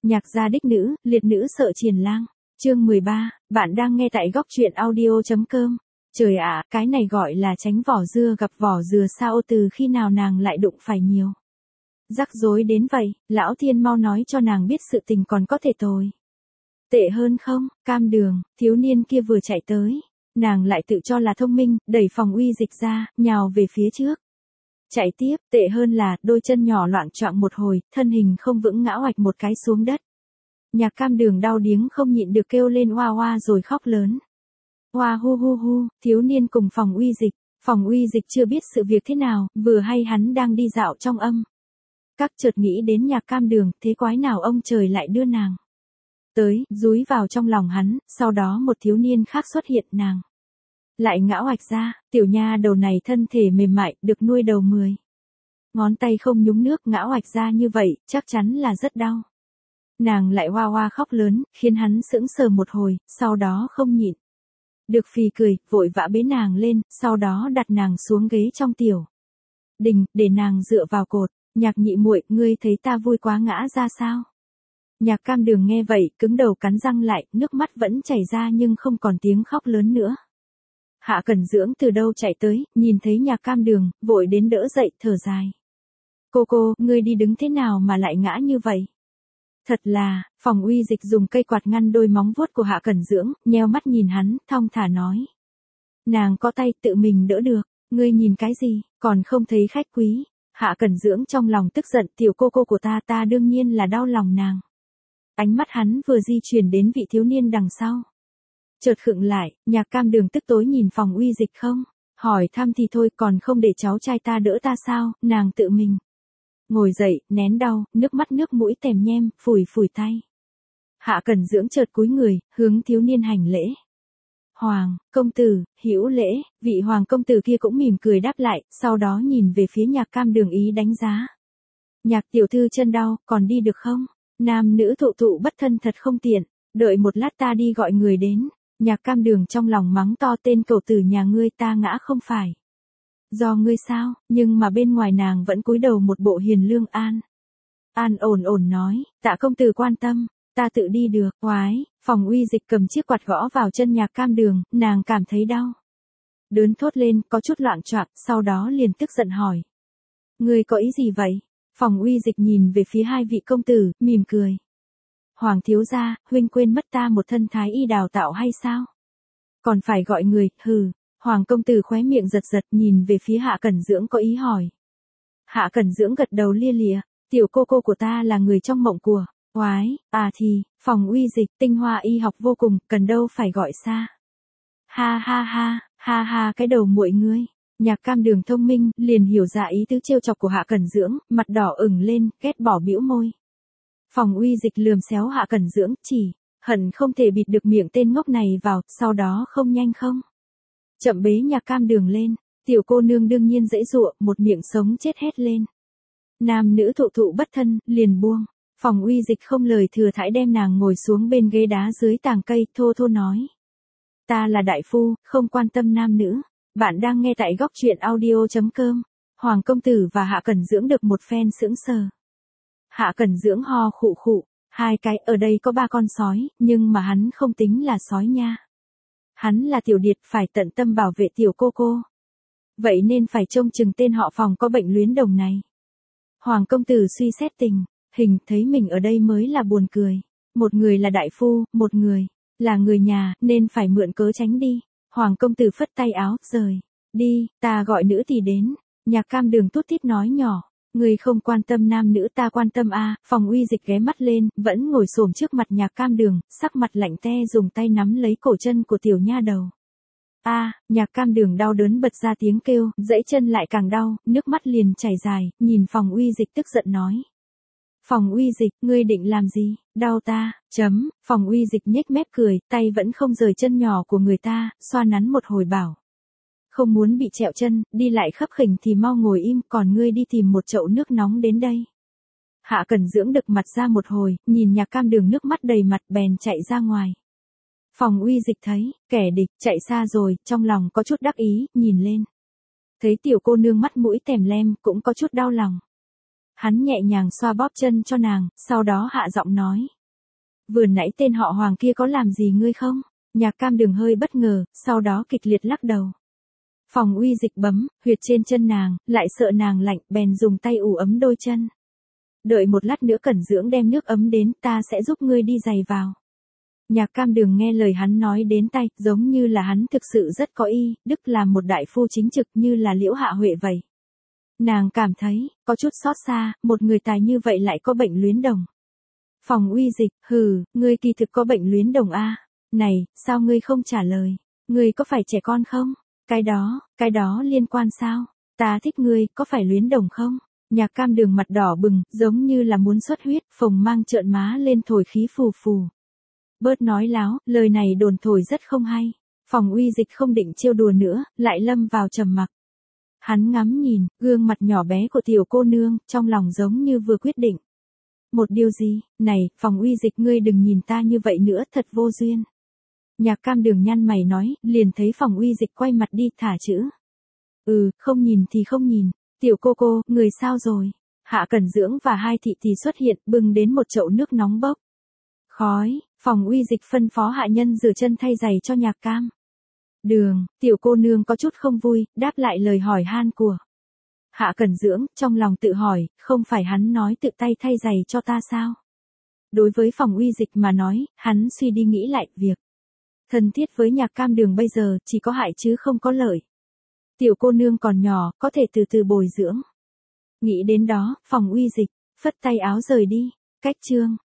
Nhạc gia đích nữ, liệt nữ sợ triền lang. Chương 13, bạn đang nghe tại góc truyện audio.com. Trời ạ, cái này gọi là tránh vỏ dưa gặp vỏ dừa sao, từ khi nào nàng lại đụng phải nhiều rắc rối đến vậy, lão thiên mau nói cho nàng biết sự tình còn có thể tồi tệ hơn không. Cam Đường, thiếu niên kia vừa chạy tới, nàng lại tự cho là thông minh, đẩy Phòng Uy Dịch ra, nhào về phía trước. Chạy tiếp, tệ hơn là, đôi chân nhỏ loạng choạng một hồi, thân hình không vững ngã oạch một cái xuống đất. Nhạc Cam Đường đau điếng không nhịn được kêu lên oa oa rồi khóc lớn. Oa hu hu hu, thiếu niên cùng Phòng Uy Dịch. Phòng Uy Dịch chưa biết sự việc thế nào, vừa hay hắn đang đi dạo trong âm các chợt nghĩ đến Nhạc Cam Đường, thế quái nào ông trời lại đưa nàng tới, dúi vào trong lòng hắn, sau đó một thiếu niên khác xuất hiện, nàng lại ngã oạch ra. Tiểu nha đầu này thân thể mềm mại, được nuôi đầu 10 ngón tay không nhúng nước, ngã oạch ra như vậy, chắc chắn là rất đau. Nàng lại hoa hoa khóc lớn, khiến hắn sững sờ một hồi, sau đó không nhịn được phì cười, vội vã bế nàng lên, sau đó đặt nàng xuống ghế trong tiểu đình, để nàng dựa vào cột. Nhạc nhị muội, ngươi thấy ta vui quá ngã ra sao? Nhạc Cam Đường nghe vậy, cứng đầu cắn răng lại, nước mắt vẫn chảy ra nhưng không còn tiếng khóc lớn nữa. Hạ Cẩn Dưỡng từ đâu chạy tới, nhìn thấy Nhạc Cam Đường, vội đến đỡ dậy, thở dài. Cô, ngươi đi đứng thế nào mà lại ngã như vậy? Thật là, Phòng Uy Dịch dùng cây quạt ngăn đôi móng vuốt của Hạ Cẩn Dưỡng, nheo mắt nhìn hắn, thong thả nói. Nàng có tay tự mình đỡ được, ngươi nhìn cái gì, còn không thấy khách quý. Hạ Cẩn Dưỡng trong lòng tức giận, tiểu cô của ta đương nhiên là đau lòng nàng. Ánh mắt hắn vừa di chuyển đến vị thiếu niên đằng sau, chợt khựng lại. Nhạc Cam Đường tức tối nhìn Phòng Uy Dịch không hỏi thăm thì thôi, còn không để cháu trai ta đỡ ta sao? Nàng tự mình ngồi dậy, nén đau, nước mắt nước mũi tèm nhem, phủi tay. Hạ Cẩn Dưỡng chợt cúi người, hướng thiếu niên hành lễ. Hoàng công tử, hữu lễ. Vị hoàng công tử kia cũng mỉm cười đáp lại, sau đó nhìn về phía Nhạc Cam Đường ý đánh giá. Nhạc tiểu thư chân đau, còn đi được không? Nam nữ thụ bất thân thật không tiện, đợi một lát ta đi gọi người đến. Nhạc Cam Đường trong lòng mắng to, tên cẩu tử nhà ngươi, ta ngã không phải do ngươi sao? Nhưng mà bên ngoài nàng vẫn cúi đầu một bộ hiền lương an ổn nói, tạ công tử quan tâm, ta tự đi được. Oái, Phòng Uy Dịch cầm chiếc quạt gõ vào chân Nhạc Cam Đường, nàng cảm thấy đau đớn thốt lên, có chút loạng choạng, sau đó liền tức giận hỏi. Ngươi có ý gì vậy? Phòng Uy Dịch nhìn về phía hai vị công tử, mỉm cười. Hoàng thiếu gia, huynh quên mất ta một thân thái y đào tạo hay sao? Còn phải gọi người, hừ. Hoàng công tử khóe miệng giật nhìn về phía Hạ Cẩn Dưỡng có ý hỏi. Hạ Cẩn Dưỡng gật đầu lia lịa, tiểu cô của ta là người trong mộng của. Oái, thì, Phòng Uy Dịch, tinh hoa y học vô cùng, cần đâu phải gọi xa. Ha, cái đầu muội ngươi. Nhạc Cam Đường thông minh, liền hiểu ra ý tứ trêu chọc của Hạ Cẩn Dưỡng, mặt đỏ ửng lên, ghét bỏ bĩu môi. Phòng Uy Dịch lườm xéo Hạ Cẩn Dưỡng, chỉ hận không thể bịt được miệng tên ngốc này vào, sau đó không nhanh không chậm bế Nhạc Cam Đường lên. Tiểu cô nương đương nhiên dễ dụa, một miệng sống chết hét lên. Nam nữ thụ bất thân, liền buông. Phòng Uy Dịch không lời thừa thãi đem nàng ngồi xuống bên ghế đá dưới tàng cây, thô nói. Ta là đại phu, không quan tâm nam nữ. Bạn đang nghe tại góc truyện audio.com. Hoàng công tử và Hạ Cẩn Dưỡng được một phen sững sờ. Hạ Cẩn Dưỡng ho khụ, hai cái, ở đây có 3 con sói, nhưng mà hắn không tính là sói nha. Hắn là tiểu điệt, phải tận tâm bảo vệ tiểu cô. Vậy nên phải trông chừng tên họ Phòng có bệnh luyến đồng này. Hoàng công tử suy xét tình hình, thấy mình ở đây mới là buồn cười. Một người là đại phu, một người là người nhà, nên phải mượn cớ tránh đi. Hoàng công tử phất tay áo, rời đi, ta gọi nữ thì đến. Nhạc Cam Đường tút tít nói nhỏ, người không quan tâm nam nữ, ta quan tâm a. Phòng Uy Dịch ghé mắt lên, vẫn ngồi xổm trước mặt Nhạc Cam Đường, sắc mặt lạnh te, dùng tay nắm lấy cổ chân của tiểu nha đầu. Nhạc Cam Đường đau đớn bật ra tiếng kêu, dãy chân lại càng đau, nước mắt liền chảy dài, nhìn Phòng Uy Dịch tức giận nói. Phòng Uy Dịch, ngươi định làm gì? Đau ta, Phòng Uy Dịch nhếch mép cười, tay vẫn không rời chân nhỏ của người ta, xoa nắn một hồi bảo. Không muốn bị trẹo chân, đi lại khấp khỉnh thì mau ngồi im, còn ngươi đi tìm một chậu nước nóng đến đây. Hạ Cẩn Dưỡng đực mặt ra một hồi, nhìn Nhạc Cam Đường nước mắt đầy mặt, bèn chạy ra ngoài. Phòng Uy Dịch thấy, kẻ địch, chạy xa rồi, trong lòng có chút đắc ý, nhìn lên. Thấy tiểu cô nương mắt mũi tèm lem, cũng có chút đau lòng. Hắn nhẹ nhàng xoa bóp chân cho nàng, sau đó hạ giọng nói. vừa nãy tên họ Hoàng kia có làm gì ngươi không? Nhạc Cam Đường hơi bất ngờ, sau đó kịch liệt lắc đầu. Phòng Uy Dịch bấm huyệt trên chân nàng, lại sợ nàng lạnh, bèn dùng tay ủ ấm đôi chân. Đợi một lát nữa Cẩn Dưỡng đem nước ấm đến, ta sẽ giúp ngươi đi giày vào. Nhạc Cam Đường nghe lời hắn nói đến tay, giống như là hắn thực sự rất có ý, đức là một đại phu chính trực như là Liễu Hạ Huệ vậy. Nàng cảm thấy, có chút xót xa, một người tài như vậy lại có bệnh luyến đồng. Phòng Uy Dịch, hừ, ngươi kỳ thực có bệnh luyến đồng a. Này, sao ngươi không trả lời? Ngươi có phải trẻ con không? Cái đó liên quan sao? Ta thích ngươi, có phải luyến đồng không? Nhạc Cam Đường mặt đỏ bừng, giống như là muốn xuất huyết, phồng mang trợn má lên thổi khí phù phù. Bớt nói láo, lời này đồn thổi rất không hay. Phòng Uy Dịch không định trêu đùa nữa, lại lâm vào trầm mặc. Hắn ngắm nhìn, gương mặt nhỏ bé của tiểu cô nương, trong lòng giống như vừa quyết định. Một điều gì, này, Phòng Uy Dịch ngươi đừng nhìn ta như vậy nữa, thật vô duyên. Nhạc Cam Đường nhăn mày nói, liền thấy Phòng Uy Dịch quay mặt đi thả chữ. Không nhìn thì không nhìn, tiểu cô, người sao rồi? Hạ Cẩn Dưỡng và hai thị thì xuất hiện, bưng đến một chậu nước nóng bốc. Khói, Phòng Uy Dịch phân phó hạ nhân rửa chân thay giày cho Nhạc Cam Đường, tiểu cô nương có chút không vui, đáp lại lời hỏi han của Hạ Cẩn Dưỡng, trong lòng tự hỏi, không phải hắn nói tự tay thay giày cho ta sao? Đối với Phòng Uy Dịch mà nói, hắn suy đi nghĩ lại, việc thân thiết với Nhạc Cam Đường bây giờ chỉ có hại chứ không có lợi. Tiểu cô nương còn nhỏ, có thể từ từ bồi dưỡng. Nghĩ đến đó, Phòng Uy Dịch phất tay áo rời đi. Cách chương